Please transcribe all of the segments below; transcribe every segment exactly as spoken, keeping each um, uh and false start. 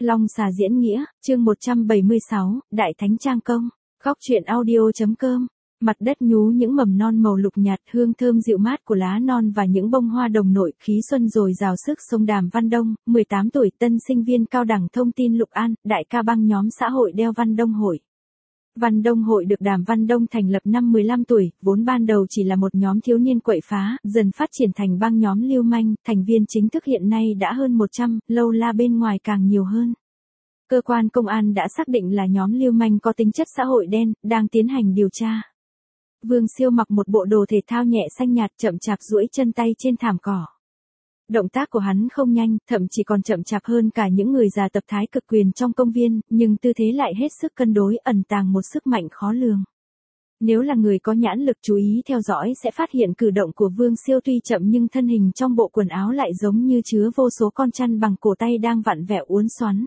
Long xà diễn nghĩa, chương một trăm bảy mươi sáu, Đại Thánh Trang Công, góc truyện audio.com. Mặt đất nhú những mầm non màu lục nhạt, hương thơm dịu mát của lá non và những bông hoa đồng nội, khí xuân dồi dào sức sống. Đàm Văn Đông, mười tám tuổi, tân sinh viên cao đẳng thông tin Lục An, đại ca băng nhóm xã hội đeo Văn Đông Hội. Văn Đông Hội được Đàm Văn Đông thành lập năm mười lăm tuổi, vốn ban đầu chỉ là một nhóm thiếu niên quậy phá, dần phát triển thành băng nhóm lưu manh, thành viên chính thức hiện nay đã hơn một trăm, lâu la bên ngoài càng nhiều hơn. Cơ quan công an đã xác định là nhóm lưu manh có tính chất xã hội đen, đang tiến hành điều tra. Vương Siêu mặc một bộ đồ thể thao nhẹ xanh nhạt, chậm chạp duỗi chân tay trên thảm cỏ. Động tác của hắn không nhanh, thậm chí còn chậm chạp hơn cả những người già tập thái cực quyền trong công viên, nhưng tư thế lại hết sức cân đối, ẩn tàng một sức mạnh khó lường. Nếu là người có nhãn lực chú ý theo dõi sẽ phát hiện cử động của Vương Siêu tuy chậm nhưng thân hình trong bộ quần áo lại giống như chứa vô số con chăn bằng cổ tay đang vặn vẹo uốn xoắn.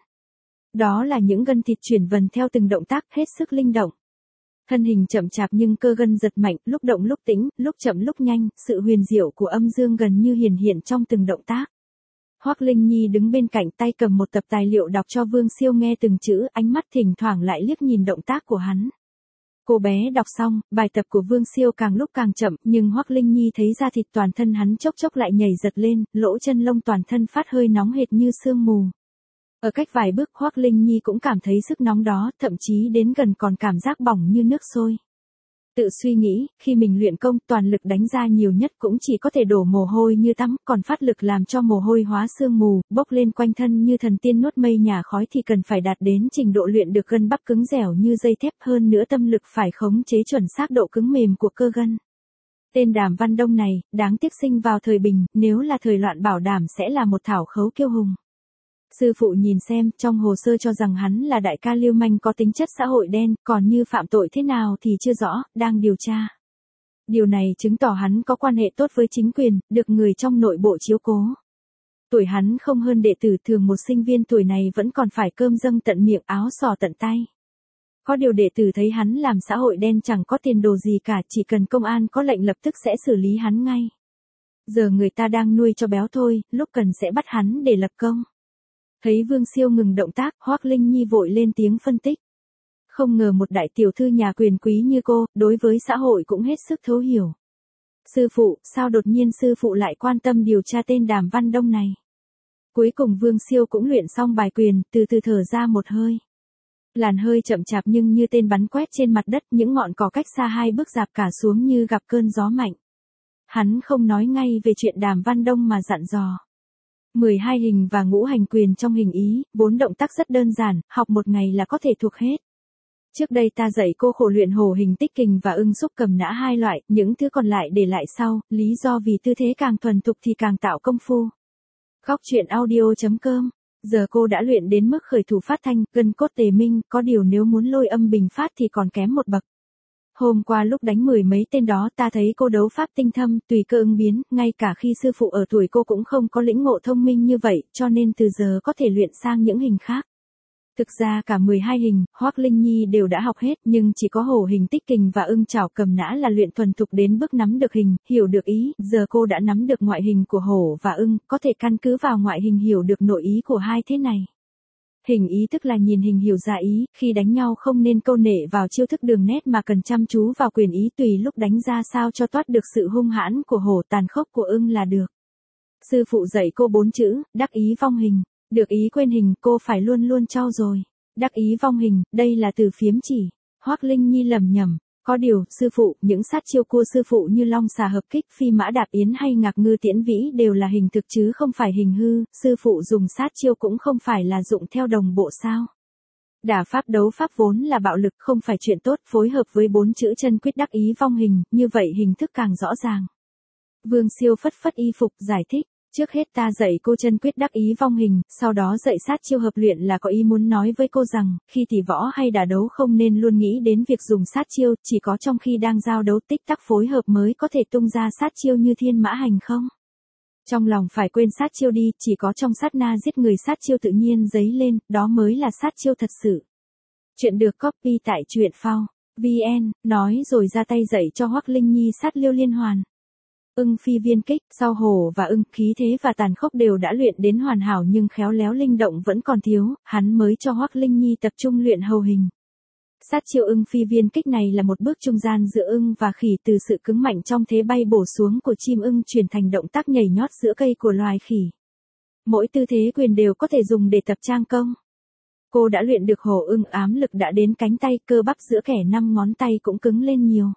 Đó là những gân thịt chuyển vần theo từng động tác, hết sức linh động. Thân hình chậm chạp nhưng cơ gân giật mạnh, lúc động lúc tĩnh, lúc chậm lúc nhanh, sự huyền diệu của âm dương gần như hiển hiện trong từng động tác. Hoắc Linh Nhi đứng bên cạnh, tay cầm một tập tài liệu đọc cho Vương Siêu nghe từng chữ, ánh mắt thỉnh thoảng lại liếc nhìn động tác của hắn. Cô bé đọc xong, bài tập của Vương Siêu càng lúc càng chậm, nhưng Hoắc Linh Nhi thấy da thịt toàn thân hắn chốc chốc lại nhảy giật lên, lỗ chân lông toàn thân phát hơi nóng hệt như sương mù. Ở cách vài bước, Hoắc Linh Nhi cũng cảm thấy sức nóng đó, thậm chí đến gần còn cảm giác bỏng như nước sôi. Tự suy nghĩ, khi mình luyện công, toàn lực đánh ra nhiều nhất cũng chỉ có thể đổ mồ hôi như tắm, còn phát lực làm cho mồ hôi hóa sương mù, bốc lên quanh thân như thần tiên nuốt mây nhà khói thì cần phải đạt đến trình độ luyện được gân bắp cứng dẻo như dây thép, hơn nữa tâm lực phải khống chế chuẩn xác độ cứng mềm của cơ gân. Tên Đàm Văn Đông này, đáng tiếc sinh vào thời bình, nếu là thời loạn bảo đảm sẽ là một thảo khấu kiêu hùng. Sư phụ nhìn xem, trong hồ sơ cho rằng hắn là đại ca lưu manh có tính chất xã hội đen, còn như phạm tội thế nào thì chưa rõ, đang điều tra. Điều này chứng tỏ hắn có quan hệ tốt với chính quyền, được người trong nội bộ chiếu cố. Tuổi hắn không hơn đệ tử thường, một sinh viên tuổi này vẫn còn phải cơm dâng tận miệng, áo xò tận tay. Có điều đệ tử thấy hắn làm xã hội đen chẳng có tiền đồ gì cả, chỉ cần công an có lệnh lập tức sẽ xử lý hắn ngay. Giờ người ta đang nuôi cho béo thôi, lúc cần sẽ bắt hắn để lập công. Thấy Vương Siêu ngừng động tác, Hoắc Linh Nhi vội lên tiếng phân tích. Không ngờ một đại tiểu thư nhà quyền quý như cô, đối với xã hội cũng hết sức thấu hiểu. Sư phụ, sao đột nhiên sư phụ lại quan tâm điều tra tên Đàm Văn Đông này? Cuối cùng Vương Siêu cũng luyện xong bài quyền, từ từ thở ra một hơi. Làn hơi chậm chạp nhưng như tên bắn quét trên mặt đất, những ngọn cỏ cách xa hai bước rạp cả xuống như gặp cơn gió mạnh. Hắn không nói ngay về chuyện Đàm Văn Đông mà dặn dò. mười hai hình và ngũ hành quyền trong hình ý, bốn động tác rất đơn giản, học một ngày là có thể thuộc hết. Trước đây ta dạy cô khổ luyện hổ hình tích kình và ưng xúc cầm nã hai loại, những thứ còn lại để lại sau, lý do vì tư thế càng thuần thục thì càng tạo công phu. Góc truyện audio.com. Giờ cô đã luyện đến mức khởi thủ phát thanh, gân cốt tề minh, có điều nếu muốn lôi âm bình phát thì còn kém một bậc. Hôm qua lúc đánh mười mấy tên đó ta thấy cô đấu pháp tinh thâm, tùy cơ ứng biến, ngay cả khi sư phụ ở tuổi cô cũng không có lĩnh ngộ thông minh như vậy, cho nên từ giờ có thể luyện sang những hình khác. Thực ra cả mười hai hình, Hoắc Linh Nhi đều đã học hết, nhưng chỉ có hổ hình tích kình và ưng chảo cầm nã là luyện thuần thục đến bước nắm được hình, hiểu được ý, giờ cô đã nắm được ngoại hình của hổ và ưng, có thể căn cứ vào ngoại hình hiểu được nội ý của hai thế này. Hình ý tức là nhìn hình hiểu ra ý, khi đánh nhau không nên câu nệ vào chiêu thức đường nét mà cần chăm chú vào quyền ý, tùy lúc đánh ra sao cho toát được sự hung hãn của hổ, tàn khốc của ưng là được. Sư phụ dạy cô bốn chữ, đắc ý vong hình, được ý quên hình, cô phải luôn luôn trau dồi. Đắc ý vong hình, đây là từ phiếm chỉ. Hoắc Linh Nhi lẩm nhẩm. Có điều, sư phụ, những sát chiêu của sư phụ như long xà hợp kích, phi mã đạp yến hay ngạc ngư tiễn vĩ đều là hình thực chứ không phải hình hư, sư phụ dùng sát chiêu cũng không phải là dụng theo đồng bộ sao. Đả pháp đấu pháp vốn là bạo lực, không phải chuyện tốt, phối hợp với bốn chữ chân quyết đắc ý vong hình, như vậy hình thức càng rõ ràng. Vương Siêu phất phất y phục, giải thích. Trước hết ta dạy cô chân quyết đắc ý vong hình, sau đó dạy sát chiêu hợp luyện là có ý muốn nói với cô rằng, khi tỷ võ hay đả đấu không nên luôn nghĩ đến việc dùng sát chiêu, chỉ có trong khi đang giao đấu tích tắc phối hợp mới có thể tung ra sát chiêu như thiên mã hành không. Trong lòng phải quên sát chiêu đi, chỉ có trong sát na giết người sát chiêu tự nhiên dấy lên, đó mới là sát chiêu thật sự. Chuyện được copy tại truyện phao chấm vn, nói rồi ra tay dạy cho Hoắc Linh Nhi sát liêu liên hoàn. Ưng phi viên kích, sau hổ và ưng, khí thế và tàn khốc đều đã luyện đến hoàn hảo nhưng khéo léo linh động vẫn còn thiếu, hắn mới cho Hoắc Linh Nhi tập trung luyện hầu hình. Sát chiêu ưng phi viên kích này là một bước trung gian giữa ưng và khỉ, từ sự cứng mạnh trong thế bay bổ xuống của chim ưng chuyển thành động tác nhảy nhót giữa cây của loài khỉ. Mỗi tư thế quyền đều có thể dùng để tập trang công. Cô đã luyện được hổ ưng ám lực đã đến cánh tay, cơ bắp giữa kẻ năm ngón tay cũng cứng lên nhiều.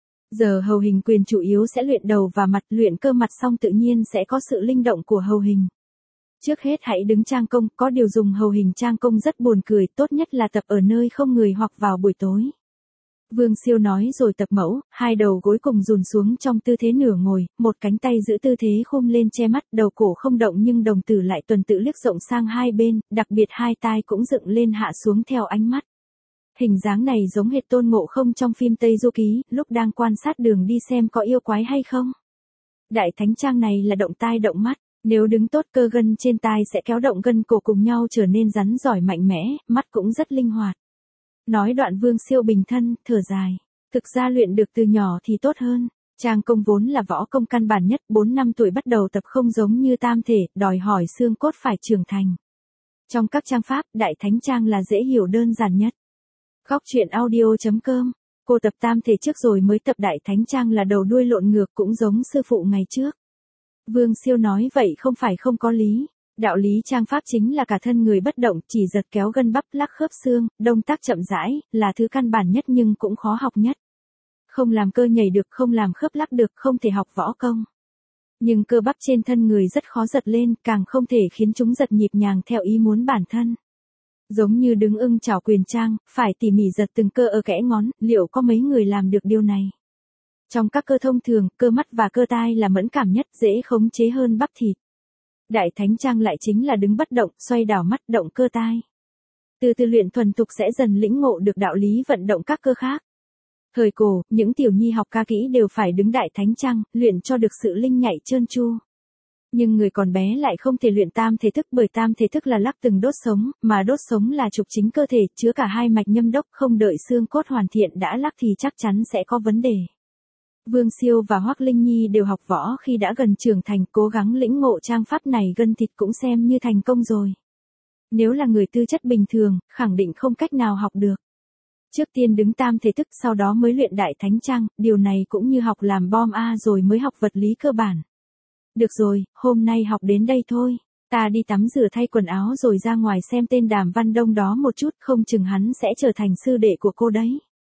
Giờ hầu hình quyền chủ yếu sẽ luyện đầu và mặt, luyện cơ mặt xong tự nhiên sẽ có sự linh động của hầu hình. Trước hết hãy đứng trang công, có điều dùng hầu hình trang công rất buồn cười, tốt nhất là tập ở nơi không người hoặc vào buổi tối. Vương Siêu nói rồi tập mẫu, hai đầu gối cùng dùn xuống trong tư thế nửa ngồi, một cánh tay giữ tư thế khum lên che mắt, đầu cổ không động nhưng đồng tử lại tuần tự liếc rộng sang hai bên, đặc biệt hai tai cũng dựng lên hạ xuống theo ánh mắt. Hình dáng này giống hệt Tôn Ngộ Không trong phim Tây Du Ký, lúc đang quan sát đường đi xem có yêu quái hay không. Đại thánh trang này là động tai động mắt, nếu đứng tốt cơ gân trên tai sẽ kéo động gân cổ cùng nhau trở nên rắn giỏi mạnh mẽ, mắt cũng rất linh hoạt. Nói đoạn Vương Siêu bình thân, thở dài. Thực ra luyện được từ nhỏ thì tốt hơn. Trang công vốn là võ công căn bản nhất, bốn năm tuổi bắt đầu tập không giống như tam thể, đòi hỏi xương cốt phải trưởng thành. Trong các trang pháp, đại thánh trang là dễ hiểu đơn giản nhất. Góc truyện audio chấm com. Cô tập tam thể trước rồi mới tập đại thánh trang là đầu đuôi lộn ngược, cũng giống sư phụ ngày trước. Vương Siêu nói vậy không phải không có lý. Đạo lý trang pháp chính là cả thân người bất động, chỉ giật kéo gân bắp lắc khớp xương, động tác chậm rãi, là thứ căn bản nhất nhưng cũng khó học nhất. Không làm cơ nhảy được, không làm khớp lắc được, không thể học võ công. Nhưng cơ bắp trên thân người rất khó giật lên, càng không thể khiến chúng giật nhịp nhàng theo ý muốn bản thân. Giống như đứng ưng chảo quyền trang, phải tỉ mỉ giật từng cơ ở kẽ ngón, liệu có mấy người làm được điều này? Trong các cơ thông thường, cơ mắt và cơ tai là mẫn cảm nhất, dễ khống chế hơn bắp thịt. Đại thánh trang lại chính là đứng bất động, xoay đảo mắt, động cơ tai. Từ từ luyện thuần thục sẽ dần lĩnh ngộ được đạo lý vận động các cơ khác. Thời cổ, những tiểu nhi học ca kỹ đều phải đứng đại thánh trang, luyện cho được sự linh nhạy trơn tru. Nhưng người còn bé lại không thể luyện tam thể thức, bởi tam thể thức là lắc từng đốt sống, mà đốt sống là trục chính cơ thể, chứa cả hai mạch nhâm đốc, không đợi xương cốt hoàn thiện đã lắc thì chắc chắn sẽ có vấn đề. Vương Siêu và Hoắc Linh Nhi đều học võ khi đã gần trưởng thành, cố gắng lĩnh ngộ trang pháp này gân thịt cũng xem như thành công rồi. Nếu là người tư chất bình thường, khẳng định không cách nào học được. Trước tiên đứng tam thể thức, sau đó mới luyện đại thánh trang, điều này cũng như học làm bom A rồi mới học vật lý cơ bản. Được rồi, hôm nay học đến đây thôi. Ta đi tắm rửa thay quần áo rồi ra ngoài xem tên Đàm Văn Đông đó một chút, không chừng hắn sẽ trở thành sư đệ của cô đấy.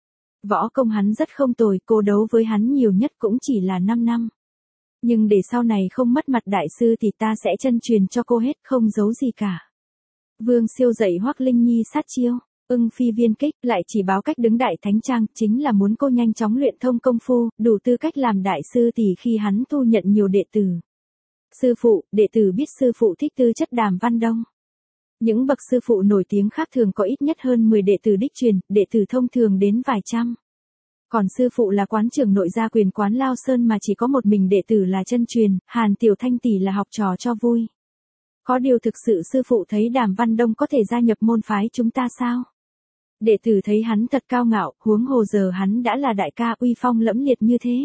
Võ công hắn rất không tồi, cô đấu với hắn nhiều nhất cũng chỉ là năm năm. Nhưng để sau này không mất mặt đại sư thì ta sẽ chân truyền cho cô hết, không giấu gì cả. Vương Siêu dạy Hoắc Linh Nhi sát chiêu, ưng phi viên kích, lại chỉ báo cách đứng đại thánh trang, chính là muốn cô nhanh chóng luyện thông công phu, đủ tư cách làm đại sư thì khi hắn thu nhận nhiều đệ tử. Sư phụ, đệ tử biết sư phụ thích tư chất Đàm Văn Đông. Những bậc sư phụ nổi tiếng khác thường có ít nhất hơn mười đệ tử đích truyền, đệ tử thông thường đến vài trăm. Còn sư phụ là quán trưởng nội gia quyền quán Lao Sơn mà chỉ có một mình đệ tử là chân truyền, Hàn Tiểu Thanh tỷ là học trò cho vui. Có điều thực sự sư phụ thấy Đàm Văn Đông có thể gia nhập môn phái chúng ta sao? Đệ tử thấy hắn thật cao ngạo, huống hồ giờ hắn đã là đại ca uy phong lẫm liệt như thế.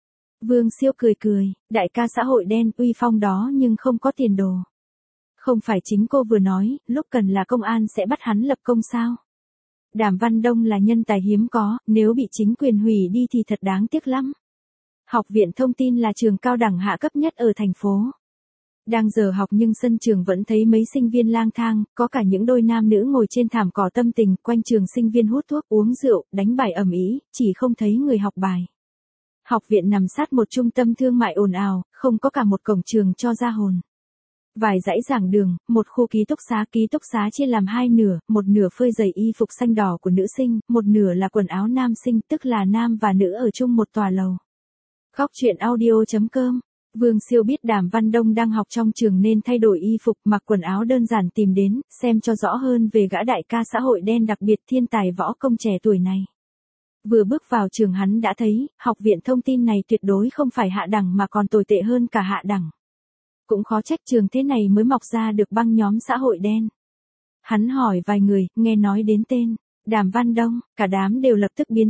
Vương Siêu cười cười, đại ca xã hội đen uy phong đó nhưng không có tiền đồ. Không phải chính cô vừa nói, lúc cần là công an sẽ bắt hắn lập công sao? Đàm Văn Đông là nhân tài hiếm có, nếu bị chính quyền hủy đi thì thật đáng tiếc lắm. Học viện Thông tin là trường cao đẳng hạ cấp nhất ở thành phố. Đang giờ học nhưng sân trường vẫn thấy mấy sinh viên lang thang, có cả những đôi nam nữ ngồi trên thảm cỏ tâm tình, quanh trường sinh viên hút thuốc, uống rượu, đánh bài ầm ĩ, chỉ không thấy người học bài. Học viện nằm sát một trung tâm thương mại ồn ào, không có cả một cổng trường cho ra hồn. Vài dãy giảng đường, một khu ký túc xá, ký túc xá chia làm hai nửa, một nửa phơi giày y phục xanh đỏ của nữ sinh, một nửa là quần áo nam sinh, tức là nam và nữ ở chung một tòa lầu. Góc truyện audio chấm com. Vương Siêu biết Đàm Văn Đông đang học trong trường nên thay đổi y phục, mặc quần áo đơn giản tìm đến, xem cho rõ hơn về gã đại ca xã hội đen đặc biệt thiên tài võ công trẻ tuổi này. Vừa bước vào trường hắn đã thấy, học viện thông tin này tuyệt đối không phải hạ đẳng mà còn tồi tệ hơn cả hạ đẳng. Cũng khó trách trường thế này mới mọc ra được băng nhóm xã hội đen. Hắn hỏi vài người, nghe nói đến tên Đàm Văn Đông, cả đám đều lập tức biến sắc.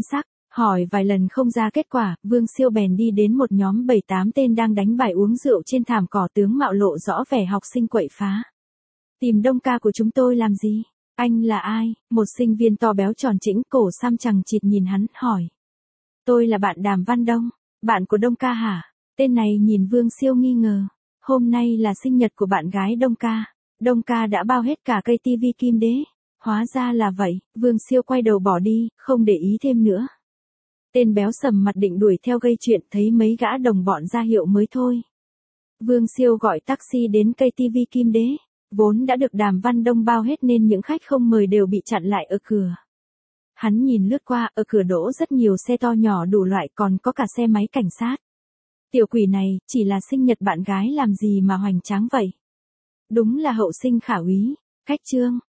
Hỏi vài lần không ra kết quả, Vương Siêu bèn đi đến một nhóm bảy tám tên đang đánh bài uống rượu trên thảm cỏ, tướng mạo lộ rõ vẻ học sinh quậy phá. Tìm Đông ca của chúng tôi làm gì? Anh là ai? Một sinh viên to béo tròn trĩnh, cổ xăm chằng chịt nhìn hắn, hỏi. Tôi là bạn Đàm Văn Đông. Bạn của Đông ca hả? Tên này nhìn Vương Siêu nghi ngờ. Hôm nay là sinh nhật của bạn gái Đông ca. Đông ca đã bao hết cả cây tivi Kim Đế. Hóa ra là vậy, Vương Siêu quay đầu bỏ đi, không để ý thêm nữa. Tên béo sầm mặt định đuổi theo gây chuyện, thấy mấy gã đồng bọn ra hiệu mới thôi. Vương Siêu gọi taxi đến cây tivi Kim Đế. Vốn đã được Đàm Văn Đông bao hết nên những khách không mời đều bị chặn lại ở cửa. Hắn nhìn lướt qua, ở cửa đỗ rất nhiều xe to nhỏ đủ loại, còn có cả xe máy cảnh sát. Tiểu quỷ này, chỉ là sinh nhật bạn gái làm gì mà hoành tráng vậy? Đúng là hậu sinh khả úy. Khách trương.